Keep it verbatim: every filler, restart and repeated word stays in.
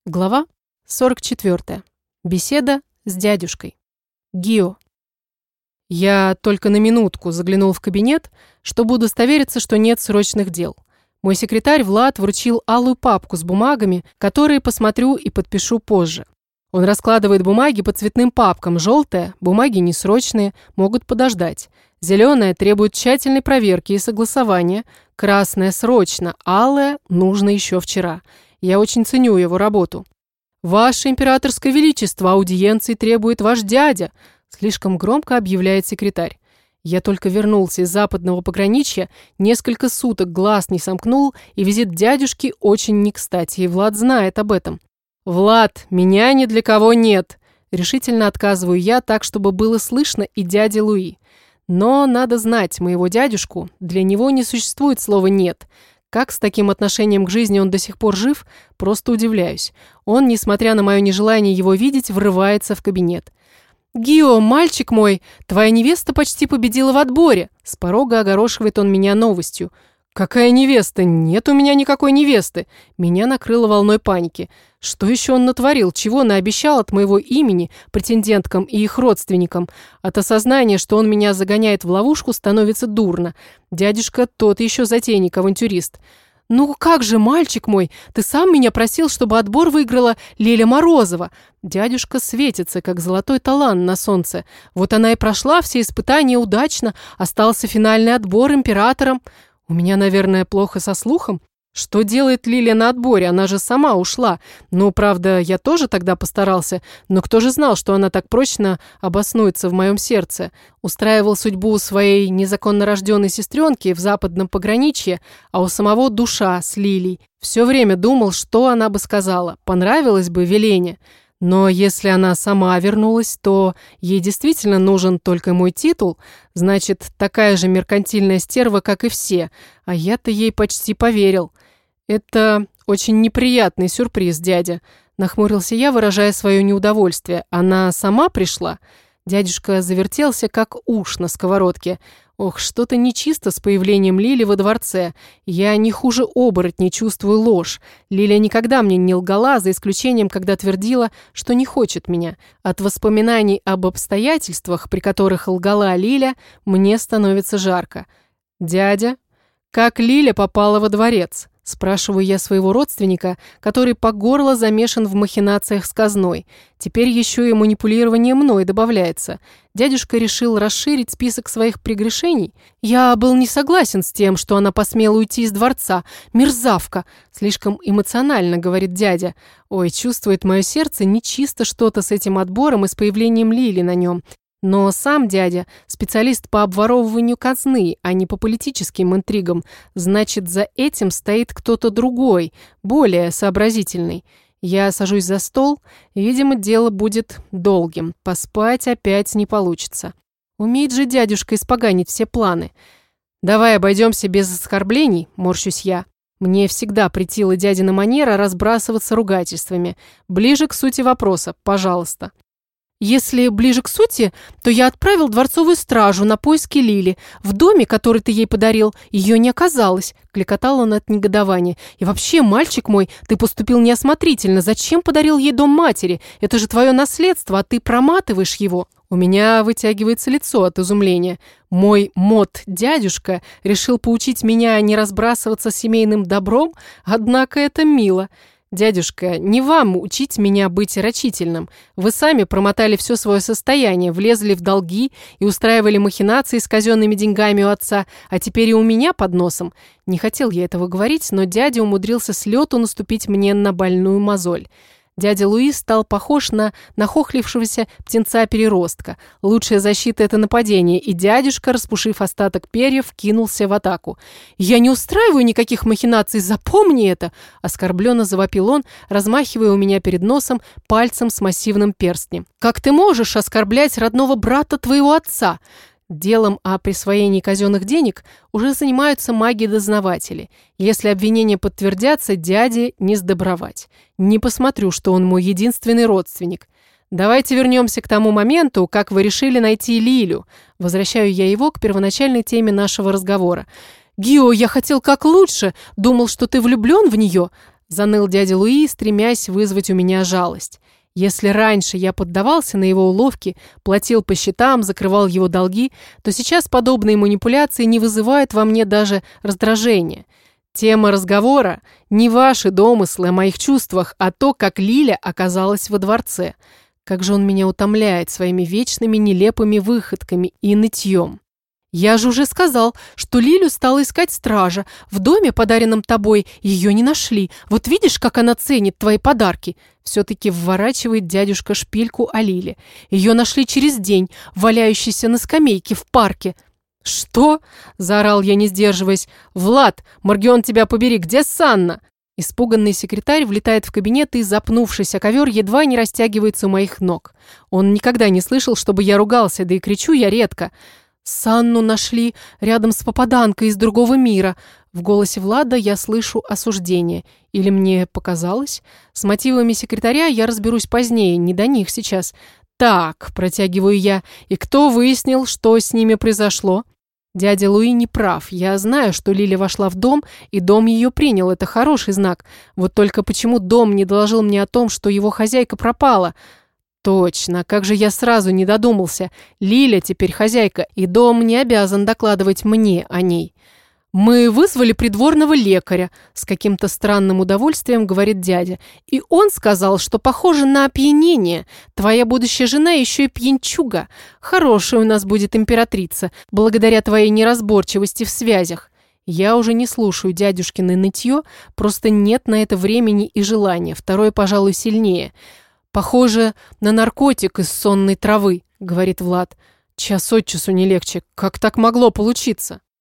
Глава сорок четвёртая. Беседа с дядюшкой. Гио. Я только на минутку заглянул в кабинет, чтобы удостовериться, что нет срочных дел. Мой секретарь Влад вручил алую папку с бумагами, которые посмотрю и подпишу позже. Он раскладывает бумаги по цветным папкам. Желтая, бумаги несрочные, могут подождать. Зеленая требует тщательной проверки и согласования. Красная срочно, алая нужно еще вчера. Я очень ценю его работу. «Ваше императорское величество, аудиенции требует ваш дядя», слишком громко объявляет секретарь. Я только вернулся из западного пограничья, несколько суток глаз не сомкнул, и визит дядюшки очень не кстати, и Влад знает об этом. «Влад, меня ни для кого нет», решительно отказываю я так, чтобы было слышно и дяде Луи. Но надо знать моего дядюшку, для него не существует слова «нет». Как с таким отношением к жизни он до сих пор жив, просто удивляюсь. Он, несмотря на мое нежелание его видеть, врывается в кабинет. «Гио, мальчик мой, твоя невеста почти победила в отборе!» С порога огорошивает он меня новостью. «Какая невеста? Нет у меня никакой невесты!» Меня накрыло волной паники. Что еще он натворил? Чего наобещал от моего имени претенденткам и их родственникам? От осознания, что он меня загоняет в ловушку, становится дурно. Дядюшка тот еще затейник-авантюрист. «Ну как же, мальчик мой, ты сам меня просил, чтобы отбор выиграла Лиля Морозова». Дядюшка светится, как золотой талант на солнце. Вот она и прошла все испытания удачно, остался финальный отбор императором. У меня, наверное, плохо со слухом. Что делает Лиля на отборе? Она же сама ушла. Ну, правда, я тоже тогда постарался, но кто же знал, что она так прочно обоснуется в моем сердце? Устраивал судьбу своей незаконно рожденной сестренки в западном пограничье, а у самого душа с Лилей. Все время думал, что она бы сказала. Понравилось бы Велене. Но если она сама вернулась, то ей действительно нужен только мой титул, значит, такая же меркантильная стерва, как и все, а я-то ей почти поверил. Это очень неприятный сюрприз, дядя, нахмурился я, выражая свое неудовольствие. Она сама пришла? Дядюшка завертелся, как уж на сковородке. Ох, что-то нечисто с появлением Лили во дворце. Я не хуже оборотней чувствую ложь. Лиля никогда мне не лгала, за исключением, когда твердила, что не хочет меня. От воспоминаний об обстоятельствах, при которых лгала Лиля, мне становится жарко. «Дядя, как Лиля попала во дворец?» Спрашиваю я своего родственника, который по горло замешан в махинациях с казной. Теперь еще и манипулирование мной добавляется. Дядюшка решил расширить список своих прегрешений. Я был не согласен с тем, что она посмела уйти из дворца. Мерзавка! Слишком эмоционально, говорит дядя. Ой, чувствует мое сердце нечисто что-то с этим отбором и с появлением Лили на нем. Но сам дядя – специалист по обворовыванию казны, а не по политическим интригам. Значит, за этим стоит кто-то другой, более сообразительный. Я сажусь за стол, видимо, дело будет долгим. Поспать опять не получится. Умеет же дядюшка испоганить все планы. «Давай обойдемся без оскорблений», – морщусь я. Мне всегда претила дядина манера разбрасываться ругательствами. Ближе к сути вопроса, пожалуйста. «Если ближе к сути, то я отправил дворцовую стражу на поиски Лили. В доме, который ты ей подарил, ее не оказалось», – кликотал он от негодования. «И вообще, мальчик мой, ты поступил неосмотрительно. Зачем подарил ей дом матери? Это же твое наследство, а ты проматываешь его». У меня вытягивается лицо от изумления. Мой мод-дядюшка решил поучить меня не разбрасываться семейным добром, однако это мило. «Дядюшка, не вам учить меня быть рачительным. Вы сами промотали все свое состояние, влезли в долги и устраивали махинации с казенными деньгами у отца, а теперь и у меня под носом». Не хотел я этого говорить, но дядя умудрился с лету наступить мне на больную мозоль. Дядя Луи стал похож на нахохлившегося птенца-переростка. Лучшая защита – это нападение, и дядюшка, распушив остаток перьев, кинулся в атаку. «Я не устраиваю никаких махинаций, запомни это!» Оскорбленно завопил он, размахивая у меня перед носом пальцем с массивным перстнем. «Как ты можешь оскорблять родного брата твоего отца?» Делом о присвоении казенных денег уже занимаются маги-дознаватели. Если обвинения подтвердятся, дяде не сдобровать. Не посмотрю, что он мой единственный родственник. Давайте вернемся к тому моменту, как вы решили найти Лилю. Возвращаю я его к первоначальной теме нашего разговора. «Гио, я хотел как лучше. Думал, что ты влюблен в нее». Заныл дядя Луи, стремясь вызвать у меня жалость. Если раньше я поддавался на его уловки, платил по счетам, закрывал его долги, то сейчас подобные манипуляции не вызывают во мне даже раздражения. Тема разговора – не ваши домыслы о моих чувствах, а то, как Лиля оказалась во дворце. Как же он меня утомляет своими вечными нелепыми выходками и нытьем. Я же уже сказал, что Лилю стала искать стража. В доме, подаренном тобой, ее не нашли. Вот видишь, как она ценит твои подарки. Все-таки вворачивает дядюшка шпильку о Лиле. Ее нашли через день, валяющейся на скамейке в парке. «Что?» – заорал я, не сдерживаясь. «Влад, Маргион, тебя побери, где Санна?» Испуганный секретарь влетает в кабинет и, запнувшись о ковер, едва не растягивается у моих ног. Он никогда не слышал, чтобы я ругался, да и кричу я редко. «Санну нашли рядом с попаданкой из другого мира». В голосе Влада я слышу осуждение. Или мне показалось? С мотивами секретаря я разберусь позднее, не до них сейчас. «Так», – протягиваю я, – «и кто выяснил, что с ними произошло?» Дядя Луи не прав. Я знаю, что Лиля вошла в дом, и дом ее принял. Это хороший знак. Вот только почему дом не доложил мне о том, что его хозяйка пропала? Точно, как же я сразу не додумался. Лиля теперь хозяйка, и дом не обязан докладывать мне о ней. «Мы вызвали придворного лекаря», – с каким-то странным удовольствием говорит дядя. «И он сказал, что похоже на опьянение. Твоя будущая жена еще и пьянчуга. Хорошая у нас будет императрица, благодаря твоей неразборчивости в связях». Я уже не слушаю дядюшкино нытье, просто нет на это времени и желания. Второе, пожалуй, сильнее. «Похоже на наркотик из сонной травы», – говорит Влад. «Час от часу не легче. Как так могло получиться?»